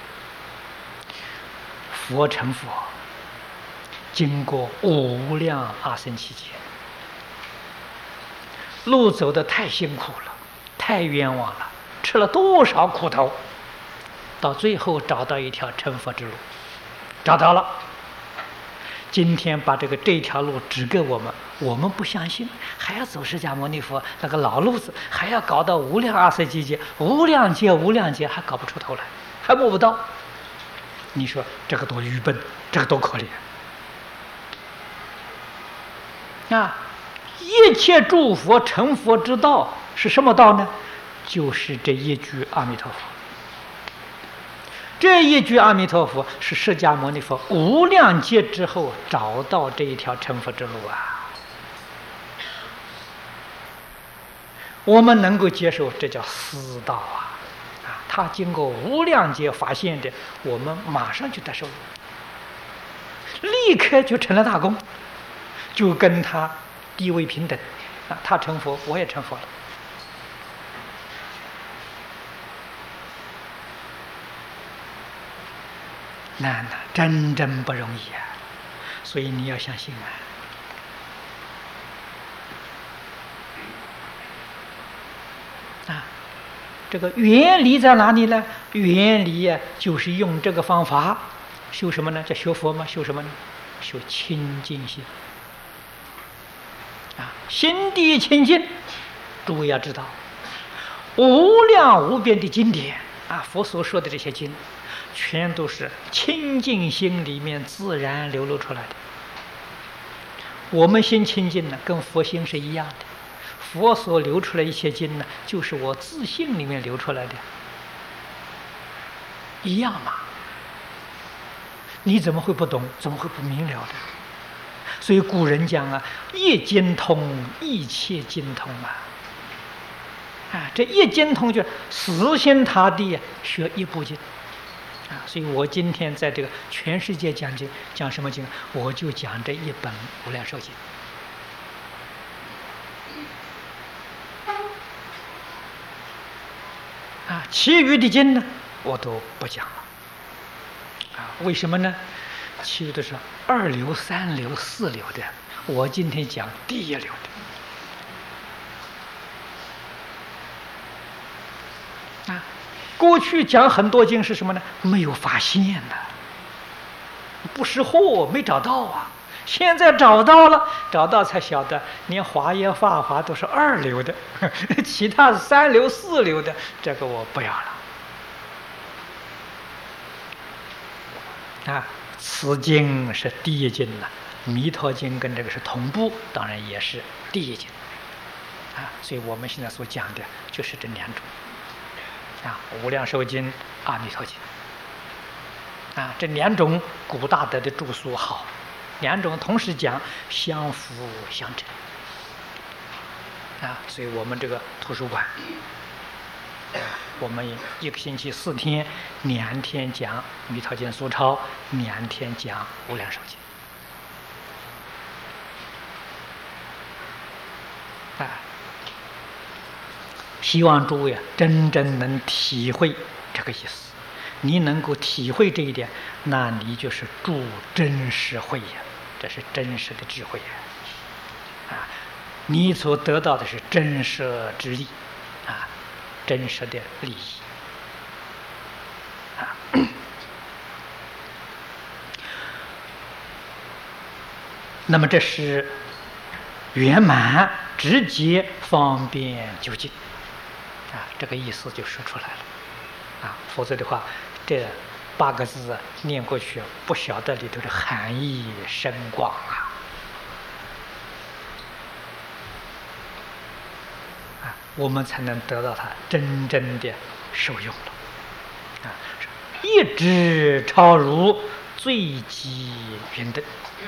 佛成佛，经过无量阿僧祇劫，路走得太辛苦了，太冤枉了，吃了多少苦头，到最后找到一条成佛之路，找到了。今天把这条路指给我们，我们不相信，还要走释迦牟尼佛那个老路子，还要搞到无量阿僧祇劫，无量劫还搞不出头来，还摸不到。你说这个多愚笨，这个多可怜一切诸佛成佛之道是什么道呢？就是这一句阿弥陀佛。这一句阿弥陀佛是释迦牟尼佛无量劫之后找到这一条成佛之路我们能够接受，这叫思道他经过无量劫发现的，我们马上就得受，立刻就成了大功，就跟他地位平等他成佛，我也成佛了。那真不容易所以你要相信这个原理在哪里呢？原理就是用这个方法修什么呢？叫学佛吗？修什么呢？修清净心心地清净。诸位要知道，无量无边的经典佛所说的这些经，全都是清净心里面自然流露出来的。我们心清净呢，跟佛心是一样的。佛所流出来一些经呢，就是我自信里面流出来的，一样嘛。你怎么会不懂？怎么会不明了的？所以古人讲一经通，一切经通这一经通就死心塌地学一部经所以我今天在这个全世界讲经，讲什么经？我就讲这一本《无量寿经》其余的经呢，我都不讲了为什么呢？其余的是2流、3流、4流的，我今天讲第一流的过去讲很多经是什么呢？没有发现不识货，没找到现在找到了，找到才晓得，连华严法华都是2流的，其他是3流、4流的，这个我不要了此经是第一经了，弥陀经跟这个是同步，当然也是第一经啊。所以我们现在所讲的就是这两种啊，无量寿经、阿弥陀经啊，这两种古大德的著述好，两种同时讲，相辅相成啊。所以我们这个图书馆。我们一个星期4天，2天讲《弥陀经》疏钞，2天讲《无量寿经》啊。希望诸位真正能体会这个意思。你能够体会这一点，那你就是助真实慧呀，这是真实的智慧呀！啊，你所得到的是真实之力啊。真实的利益啊！那么这是圆满、直接、方便、究竟啊，这个意思就说出来了啊。否则的话，这8个字念过去，不晓得里头的含义深广啊。我们才能得到它真正的受用了啊！一直超如最极圆等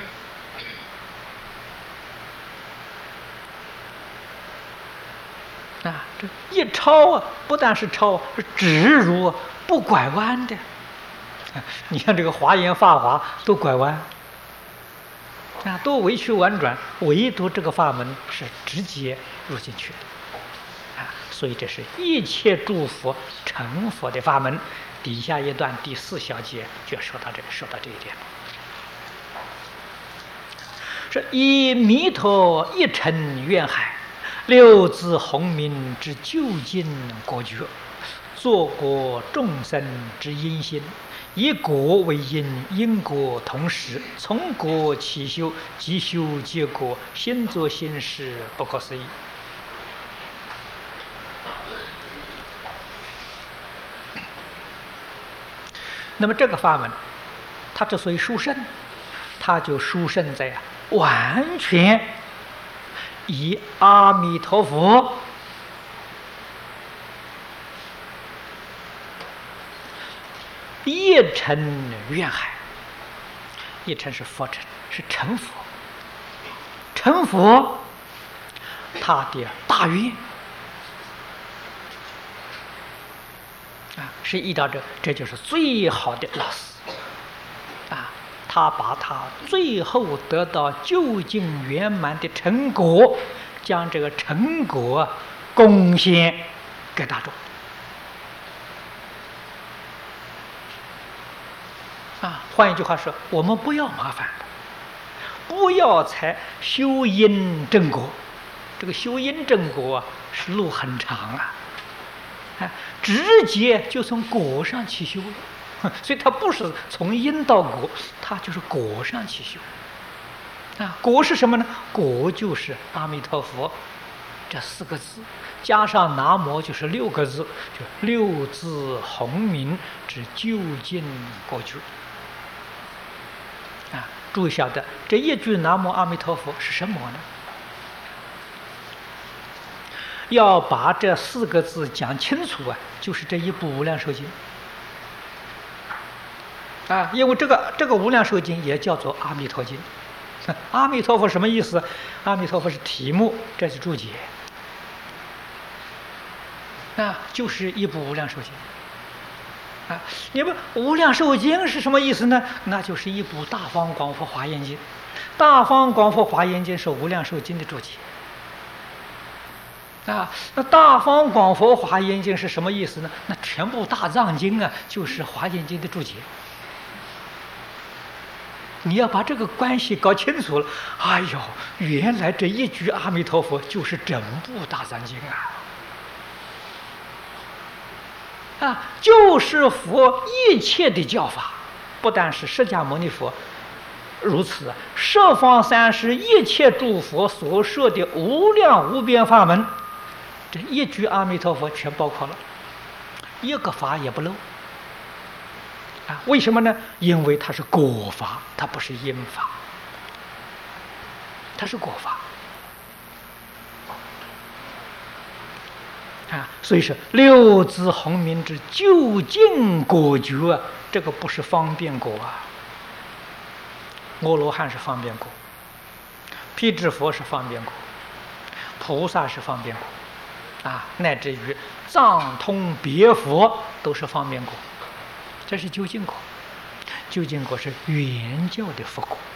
啊！这一超啊，不但是超，是直如不拐弯的。你看这个华严、法华都拐弯啊，都委曲婉转，唯独这个法门是直接入进去的。所以这是一切诸佛成佛的法门。底下一段第4小节就说到这一点，是以弥陀一尘愿海，6字洪名之究竟果觉，作果众生之因心，以果为因，因果同时，从果起修，即修即果，心作心事，不可思议。那么这个法门，它之所以殊胜，它就殊胜在完全以阿弥陀佛一尘愿海，一尘是佛尘，是成佛，成佛他的大愿啊，是遇到这就是最好的老师啊！他把他最后得到究竟圆满的成果，将这个成果贡献给大众啊！换一句话说，我们不要麻烦了，不要才修因正果。这个修因正果是路很长啊！直接就从果上起修了，所以它不是从因到果，它就是果上起修啊。果是什么呢？果就是阿弥陀佛这4个字，加上南无就是6个字，就6字洪名之究竟果觉啊。注意晓得这一句南无阿弥陀佛是什么呢？要把这4个字讲清楚啊，就是这一部《无量寿经》啊，因为这个《无量寿经》也叫做《阿弥陀经》。阿弥陀佛什么意思？阿弥陀佛是题目，这是注解啊，就是一部《无量寿经》啊。你们《无量寿经》是什么意思呢？那就是一部《大方广佛华严经》，《大方广佛华严经》是《无量寿经》的注解。啊，那大方广佛华严经是什么意思呢？那全部大藏经啊，就是华严经的注解。你要把这个关系搞清楚了，哎呦，原来这一句阿弥陀佛就是整部大藏经啊！就是佛一切的教法，不但是释迦牟尼佛如此，十方三世一切诸佛所说的无量无边法门。这一句阿弥陀佛全包括了，一个法也不漏啊，为什么呢？因为它是果法，它不是因法，它是果法。啊，所以说六字洪名之究竟果觉啊，这个不是方便果啊。阿罗汉是方便果，辟支佛是方便果，菩萨是方便果，啊，乃至于藏通别佛都是方便果。这是究竟果，究竟果是原教的佛果。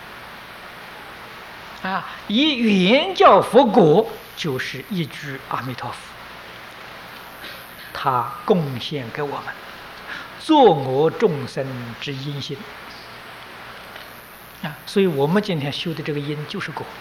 啊，以原教佛果就是一句阿弥陀佛。他贡献给我们作我众生之因心啊，所以我们今天修的这个因就是果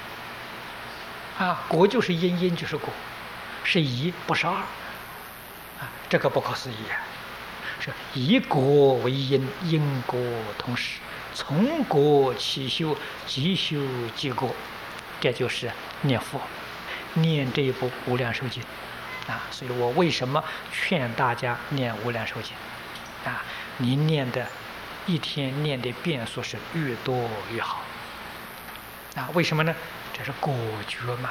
啊，果就是因，因就是果，是一不是二啊，这个不可思议啊！是以果为因，因果同时，从果起修，即修即果，这就是念佛，念这一部《无量寿经》。啊，所以我为什么劝大家念无量寿经？啊，你念的，一天念的遍数是越多越好。啊，为什么呢？这是果觉嘛。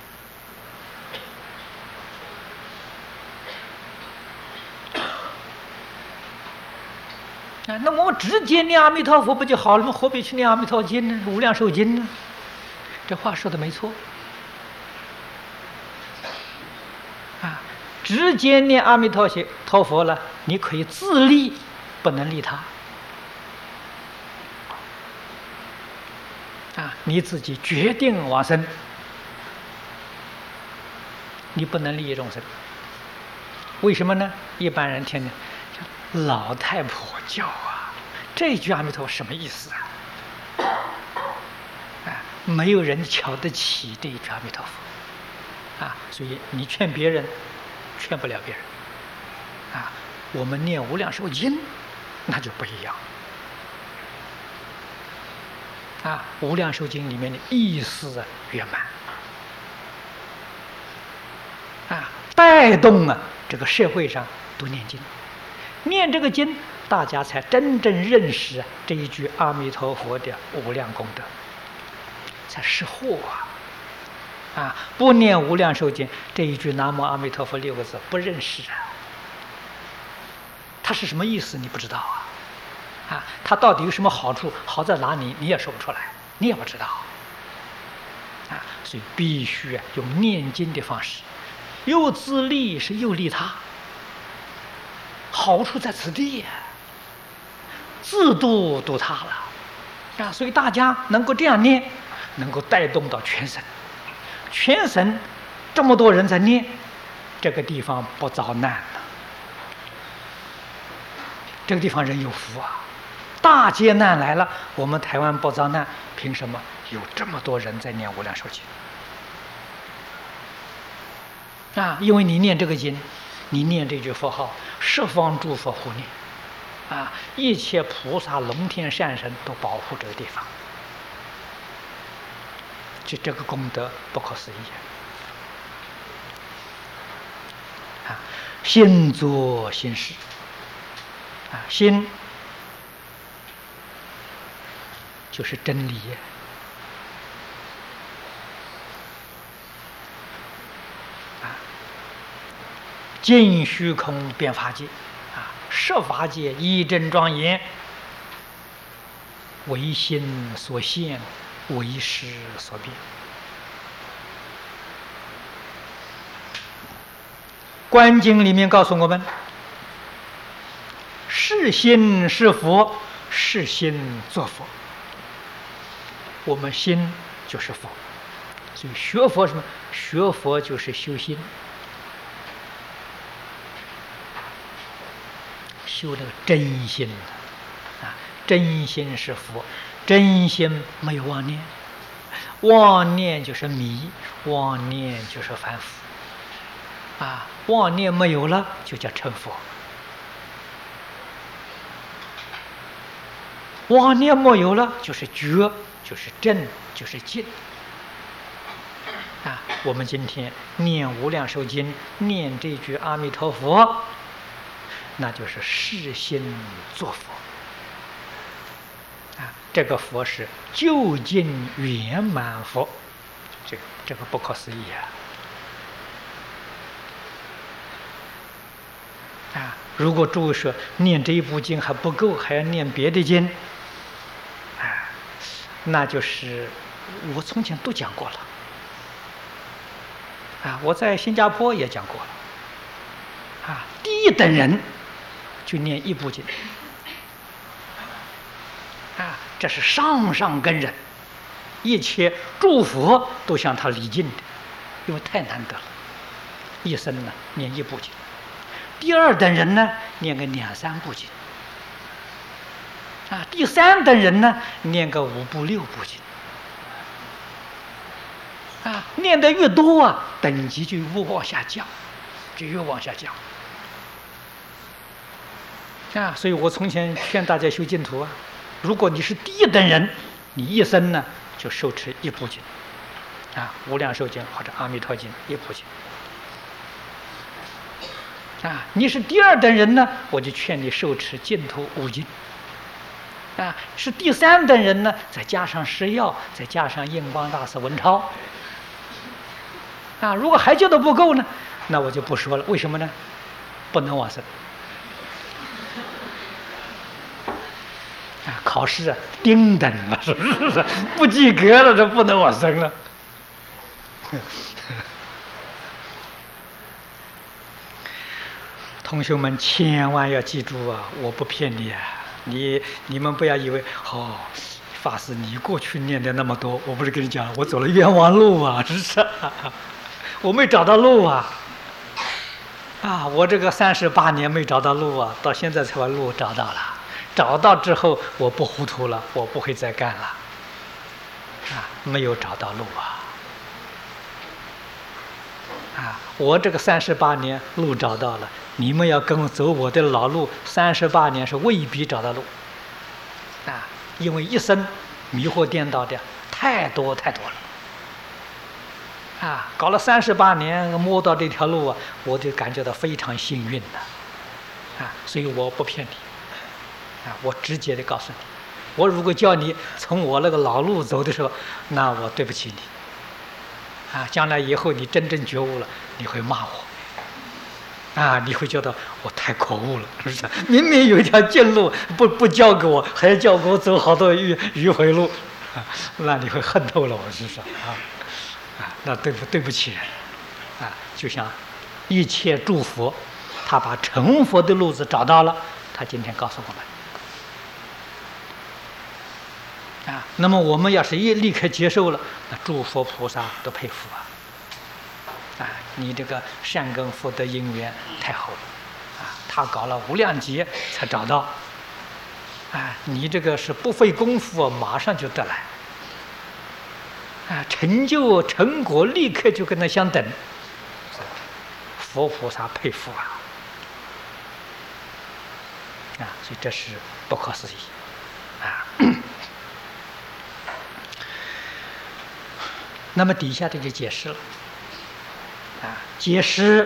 啊，那我们直接念阿弥陀佛不就好了吗？何必去念阿弥陀经呢？无量寿经呢？这话说的没错。直接念阿弥陀佛了，你可以自利，不能利他。啊，你自己决定往生，你不能利益众生。为什么呢？一般人听听，老太婆教啊，这句阿弥陀佛什么意思啊？啊，没有人瞧得起这一句阿弥陀佛。啊，所以你劝别人。劝不了别人，啊，我们念无量寿经，那就不一样。啊，无量寿经里面的意思圆满，啊，带动啊这个社会上都念经，念这个经，大家才真正认识这一句阿弥陀佛的无量功德，才识货啊。啊，不念无量寿经这一句南无阿弥陀佛6个字不认识啊，它是什么意思你不知道啊？啊，它到底有什么好处？好在哪里？你也说不出来，你也不知道。啊，所以必须用念经的方式，又自利是又利他，好处在此地，自度度他了。啊，所以大家能够这样念，能够带动到全省。全省这么多人在念，这个地方不遭难了。这个地方人有福啊，大劫难来了，我们台湾不遭难，凭什么有这么多人在念无量寿经？啊，因为你念这个经，你念这句佛号，十方诸佛护念，啊，一切菩萨、龙天善神都保护这个地方。就这个功德不可思议啊！心作心事啊，心就是真理啊，尽虚空遍法界啊，十法界一真庄严，唯心所现。为识所变，观经里面告诉我们：是心是佛，是心作佛。我们心就是佛，所以学佛什么？学佛就是修心，修那个真心啊，真心是佛。真心没有妄念，妄念就是迷，妄念就是凡夫，啊，妄念没有了就叫成佛，妄念没有了就是觉，就是正，就是净，啊，我们今天念无量寿经，念这句阿弥陀佛， 那就是世心作佛啊。这个佛是究竟圆满佛，这个不可思议啊！如果诸位说念这一部经还不够，还要念别的经啊，那就是我从前都讲过了啊，我在新加坡也讲过了啊。第一等人就念一部经啊，这是上上根人，一切诸佛都向他礼敬的，因为太难得了，一生呢念一部经。第二等人呢念个2、3部经啊，第三等人呢念个5部、6部经啊，念得越多啊，等级就越往下降，啊，所以我从前劝大家修净土啊，如果你是第一等人，你一生呢就受持一部经啊，无量寿经或者阿弥陀经一部经啊。你是第二等人呢，我就劝你受持净土5经啊。是第三等人呢，再加上释药，再加上印光大师文钞啊。如果还觉得不够呢，那我就不说了。为什么呢？不能往生啊！考试啊，丁等了，是不是？不及格了，这不能往生了。同学们千万要记住啊！我不骗你啊！你们不要以为法师你过去念的那么多，我不是跟你讲了，我走了冤枉路啊！是不是？我没找到路啊！我这个38年没找到路啊，到现在才把路找到了。找到之后，我不糊涂了，我不会再干了。没有找到路我这个38年路找到了，你们要跟我走我的老路，38年是未必找到路因为一生迷惑颠倒的太多了搞了38年摸到这条路啊，我就感觉到非常幸运的所以我不骗你我直接的告诉你，我如果叫你从我那个老路走的时候，那我对不起你将来以后你真正觉悟了，你会骂我你会觉得我太可恶了，是不是？明明有一条近路不交给我，还要叫给我走好多迂回路那你会恨透了我，是不是那对不起人就像一切诸佛，他把成佛的路子找到了，他今天告诉我们那么我们要是立刻接受了，那诸佛菩萨都佩服你这个善根福德因缘太好了他搞了无量劫才找到你这个是不费功夫马上就得来成就成果立刻就跟他相等，佛菩萨佩服所以这是不可思议那么底下这就解释了解释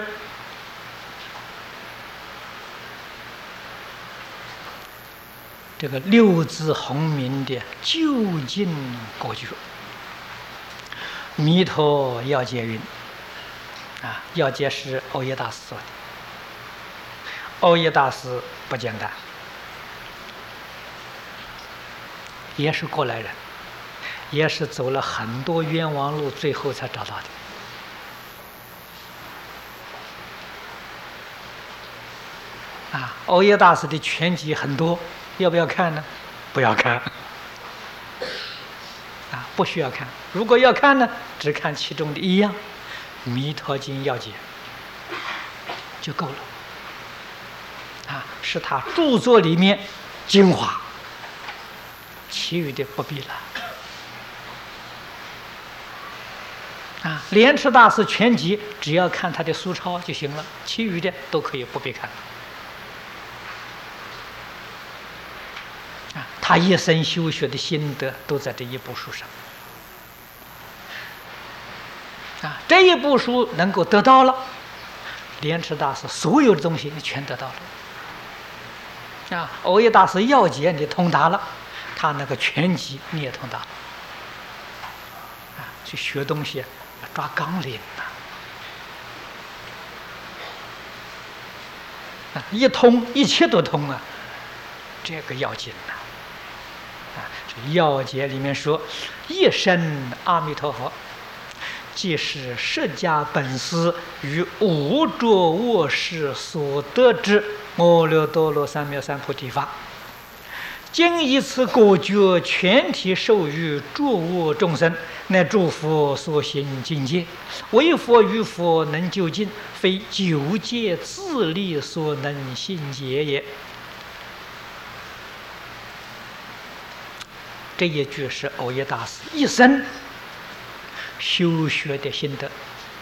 这个六字洪名的究竟果觉。弥陀要解云要解是欧耶大师说的。欧耶大师不简单，也是过来人，也是走了很多冤枉路，最后才找到的欧耶大师的全集很多，要不要看呢？不要看不需要看。如果要看呢，只看其中的一样，《弥陀经要解》就够了是他著作里面精华，其余的不必了莲池大师全集只要看他的书抄就行了，其余的都可以不必看他一生修学的心得都在这一部书上这一部书能够得到了，莲池大师所有的东西全得到了藕益大师要解你通达了，他那个全集你也通达了。去学东西要抓纲领一通一切都通这个要紧这要解里面说，一生阿弥陀佛，即是释迦本师于无着卧识所得之阿耨多罗三藐三菩提法，今以此果觉全体授予诸我众生，乃诸佛所行境界，为佛与佛能究竟，非九界自力所能信解也。这一句是藕益大师一生修学的心得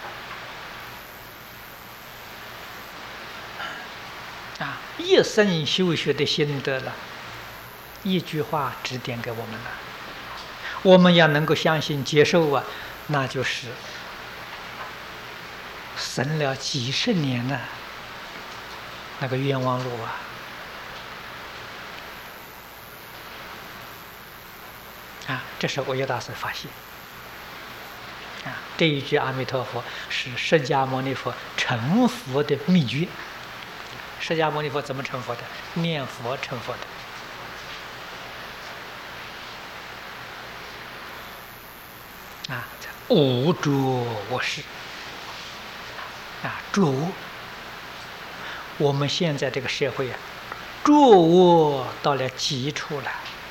一生修学的心得了，一句话指点给我们了。我们要能够相信接受那就是省了几十年那个冤枉路这是藕益大师发现这一句阿弥陀佛是释迦牟尼佛成佛的秘诀。释迦牟尼佛怎么成佛的？念佛成佛的无着我识着我。我们现在这个社会着我到了极处了